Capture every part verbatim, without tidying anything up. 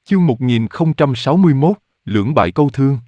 Chương một nghìn không trăm sáu mươi mốt, lưỡng bại câu thương.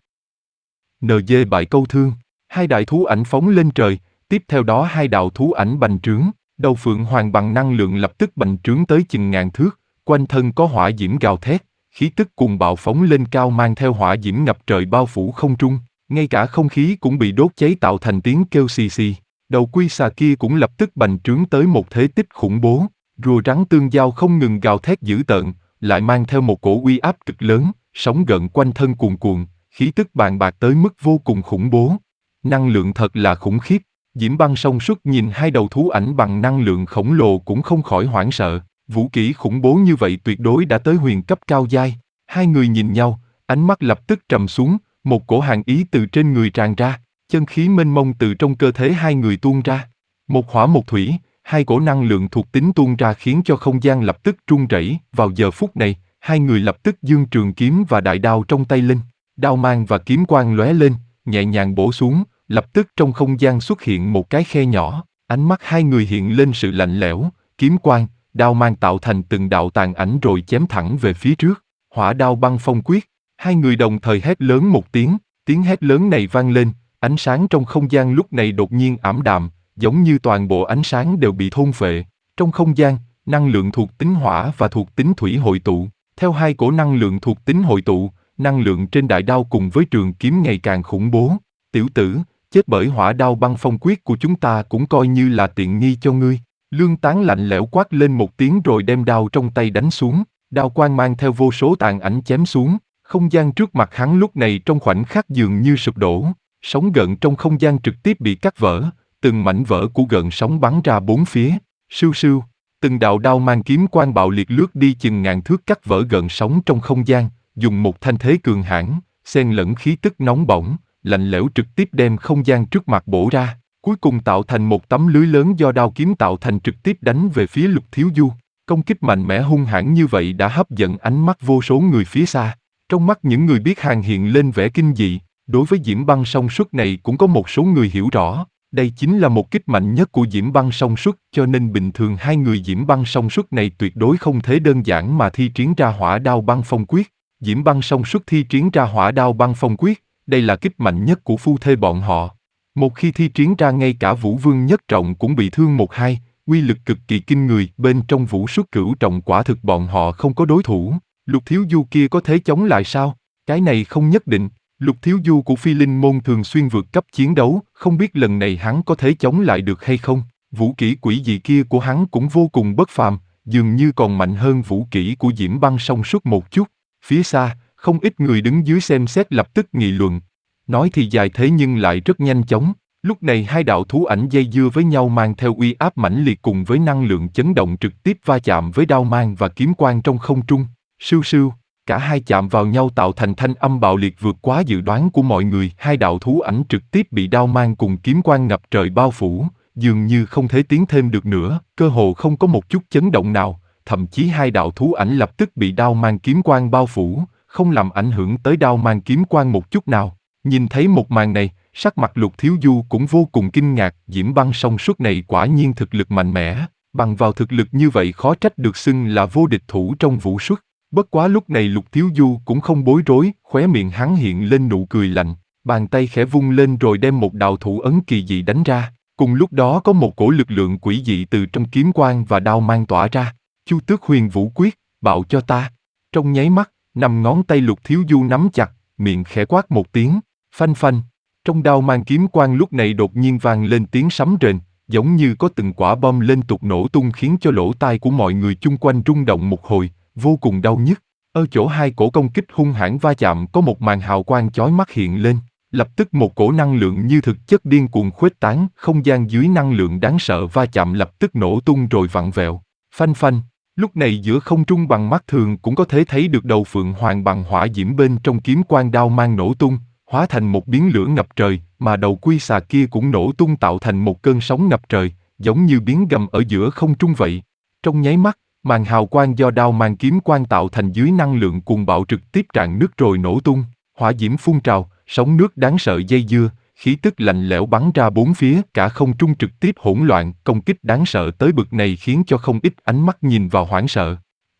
en giê bại câu thương, hai đại thú ảnh phóng lên trời, tiếp theo đó hai đạo thú ảnh bành trướng, đầu phượng hoàng bằng năng lượng lập tức bành trướng tới chừng ngàn thước, quanh thân có hỏa diễm gào thét, khí tức cuồng bạo phóng lên cao mang theo hỏa diễm ngập trời bao phủ không trung, ngay cả không khí cũng bị đốt cháy tạo thành tiếng kêu xì xì. Đầu quy xà kia cũng lập tức bành trướng tới một thế tích khủng bố, rùa rắn tương giao không ngừng gào thét dữ tợn, lại mang theo một cổ uy áp cực lớn, sóng gợn quanh thân cuồn cuộn, khí tức bàng bạc tới mức vô cùng khủng bố. Năng lượng thật là khủng khiếp. Diễm Băng Song Suất nhìn hai đầu thú ảnh bằng năng lượng khổng lồ cũng không khỏi hoảng sợ, vũ kỹ khủng bố như vậy tuyệt đối đã tới huyền cấp cao giai. Hai người nhìn nhau, ánh mắt lập tức trầm xuống, một cổ hàn ý từ trên người tràn ra, chân khí mênh mông từ trong cơ thể hai người tuôn ra. Một hỏa một thủy, hai cổ năng lượng thuộc tính tuôn ra khiến cho không gian lập tức rung rẩy. Vào giờ phút này, hai người lập tức giương trường kiếm và đại đao trong tay lên, đao mang và kiếm quang lóe lên, nhẹ nhàng bổ xuống, lập tức trong không gian xuất hiện một cái khe nhỏ, ánh mắt hai người hiện lên sự lạnh lẽo, kiếm quang, đao mang tạo thành từng đạo tàn ảnh rồi chém thẳng về phía trước. Hỏa đao băng phong quyết, hai người đồng thời hét lớn một tiếng, tiếng hét lớn này vang lên, ánh sáng trong không gian lúc này đột nhiên ảm đạm, giống như toàn bộ ánh sáng đều bị thôn phệ. Trong không gian, năng lượng thuộc tính hỏa và thuộc tính thủy hội tụ, theo hai cổ năng lượng thuộc tính hội tụ, năng lượng trên đại đao cùng với trường kiếm ngày càng khủng bố. Tiểu tử, chết bởi hỏa đao băng phong quyết của chúng ta cũng coi như là tiện nghi cho ngươi. Lương Tán lạnh lẽo quát lên một tiếng rồi đem đao trong tay đánh xuống, đao quang mang theo vô số tàn ảnh chém xuống, không gian trước mặt hắn lúc này trong khoảnh khắc dường như sụp đổ, sóng gợn trong không gian trực tiếp bị cắt vỡ, từng mảnh vỡ của gợn sóng bắn ra bốn phía, sưu sưu, từng đạo đao mang kiếm quang bạo liệt lướt đi chừng ngàn thước cắt vỡ gợn sóng trong không gian, dùng một thanh thế cường hãn, xen lẫn khí tức nóng bỏng, lạnh lẽo trực tiếp đem không gian trước mặt bổ ra, cuối cùng tạo thành một tấm lưới lớn do đao kiếm tạo thành trực tiếp đánh về phía Lục Thiếu Du. Công kích mạnh mẽ hung hãn như vậy đã hấp dẫn ánh mắt vô số người phía xa. Trong mắt những người biết hàng hiện lên vẻ kinh dị, đối với Diễm Băng Song Suất này cũng có một số người hiểu rõ, đây chính là một kích mạnh nhất của Diễm Băng Song Suất, cho nên bình thường hai người Diễm Băng Song Suất này tuyệt đối không thể đơn giản mà thi triển ra hỏa đao băng phong quyết. Diễm Băng Song Suất thi triển ra hỏa đao băng phong quyết, đây là kích mạnh nhất của phu thê bọn họ. Một khi thi triển ra ngay cả Vũ Vương nhất trọng cũng bị thương một hai, uy lực cực kỳ kinh người, bên trong Vũ Xuất cửu trọng quả thực bọn họ không có đối thủ. Lục Thiếu Du kia có thể chống lại sao? Cái này không nhất định. Lục Thiếu Du của Phi Linh môn thường xuyên vượt cấp chiến đấu, không biết lần này hắn có thể chống lại được hay không. Vũ kỹ quỷ dị kia của hắn cũng vô cùng bất phàm, dường như còn mạnh hơn vũ kỹ của Diễm Băng Song Suất một chút. Phía xa, không ít người đứng dưới xem xét lập tức nghị luận. Nói thì dài thế nhưng lại rất nhanh chóng. Lúc này hai đạo thú ảnh dây dưa với nhau mang theo uy áp mãnh liệt cùng với năng lượng chấn động trực tiếp va chạm với đao mang và kiếm quang trong không trung. Sưu sưu, cả hai chạm vào nhau tạo thành thanh âm bạo liệt vượt quá dự đoán của mọi người. Hai đạo thú ảnh trực tiếp bị đao mang cùng kiếm quang ngập trời bao phủ, dường như không thể tiến thêm được nữa, cơ hồ không có một chút chấn động nào, thậm chí hai đạo thú ảnh lập tức bị đao mang kiếm quang bao phủ, không làm ảnh hưởng tới đao mang kiếm quang một chút nào. Nhìn thấy một màn này, sắc mặt Lục Thiếu Du cũng vô cùng kinh ngạc, Diễm Băng Song Suất này quả nhiên thực lực mạnh mẽ, bằng vào thực lực như vậy khó trách được xưng là vô địch thủ trong Vũ Xuất. Bất quá lúc này Lục Thiếu Du cũng không bối rối, khóe miệng hắn hiện lên nụ cười lạnh, bàn tay khẽ vung lên rồi đem một đạo thủ ấn kỳ dị đánh ra. Cùng lúc đó có một cổ lực lượng quỷ dị từ trong kiếm quang và đao mang tỏa ra. Chu Tước Huyền Vũ Quyết, bạo cho ta. Trong nháy mắt, năm ngón tay Lục Thiếu Du nắm chặt, miệng khẽ quát một tiếng, phanh phanh. Trong đao mang kiếm quang lúc này đột nhiên vang lên tiếng sấm rền, giống như có từng quả bom liên tục nổ tung khiến cho lỗ tai của mọi người chung quanh rung động một hồi, vô cùng đau nhức. Ở chỗ hai cổ công kích hung hãn va chạm có một màn hào quang chói mắt hiện lên, lập tức một cổ năng lượng như thực chất điên cuồng khuếch tán, không gian dưới năng lượng đáng sợ va chạm lập tức nổ tung rồi vặn vẹo. Phanh phanh, lúc này giữa không trung bằng mắt thường cũng có thể thấy được đầu phượng hoàng bằng hỏa diễm bên trong kiếm quang đao mang nổ tung, hóa thành một biến lửa ngập trời, mà đầu quy xà kia cũng nổ tung tạo thành một cơn sóng ngập trời, giống như biến gầm ở giữa không trung vậy. Trong nháy mắt, màn hào quang do đao mang kiếm quang tạo thành dưới năng lượng cuồng bạo trực tiếp rạn nứt rồi nổ tung, hỏa diễm phun trào, sóng nước đáng sợ dây dưa, khí tức lạnh lẽo bắn ra bốn phía, cả không trung trực tiếp hỗn loạn, công kích đáng sợ tới bực này khiến cho không ít ánh mắt nhìn vào hoảng sợ.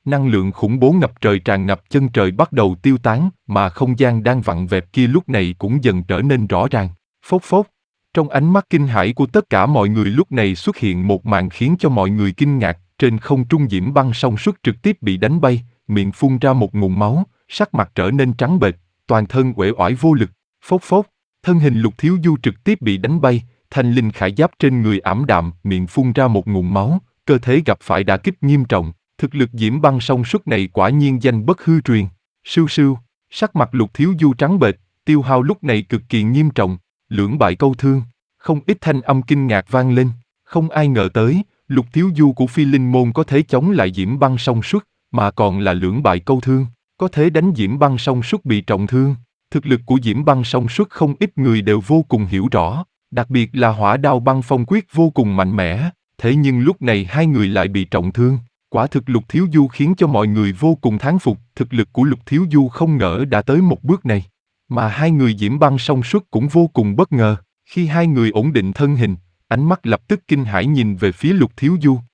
Năng lượng khủng bố ngập trời tràn ngập chân trời bắt đầu tiêu tán, mà không gian đang vặn vẹo kia lúc này cũng dần trở nên rõ ràng. Phốc phốc. Trong ánh mắt kinh hãi của tất cả mọi người lúc này xuất hiện một màn khiến cho mọi người kinh ngạc, trên không trung Diễm Băng Song Suất trực tiếp bị đánh bay, miệng phun ra một ngụm máu, sắc mặt trở nên trắng bệch, toàn thân uể oải vô lực. Phốc phốc. Thân hình Lục Thiếu Du trực tiếp bị đánh bay, thanh linh khải giáp trên người ảm đạm, miệng phun ra một ngụm máu, cơ thể gặp phải đả kích nghiêm trọng. Thực lực Diễm Băng Song Suất này quả nhiên danh bất hư truyền. Sưu sưu, sắc mặt Lục Thiếu Du trắng bệch, tiêu hao lúc này cực kỳ nghiêm trọng, lưỡng bại câu thương. Không ít thanh âm kinh ngạc vang lên, không ai ngờ tới, Lục Thiếu Du của Phi Linh Môn có thể chống lại Diễm Băng Song Suất, mà còn là lưỡng bại câu thương, có thể đánh Diễm Băng Song Suất bị trọng thương. Thực lực của Diễm Băng Song Suất không ít người đều vô cùng hiểu rõ, đặc biệt là Hỏa Đao Băng Phong Quyết vô cùng mạnh mẽ, thế nhưng lúc này hai người lại bị trọng thương. Quả thực Lục Thiếu Du khiến cho mọi người vô cùng thán phục, thực lực của Lục Thiếu Du không ngờ đã tới một bước này. Mà hai người Diễm Băng Song Suất cũng vô cùng bất ngờ, khi hai người ổn định thân hình, ánh mắt lập tức kinh hãi nhìn về phía Lục Thiếu Du.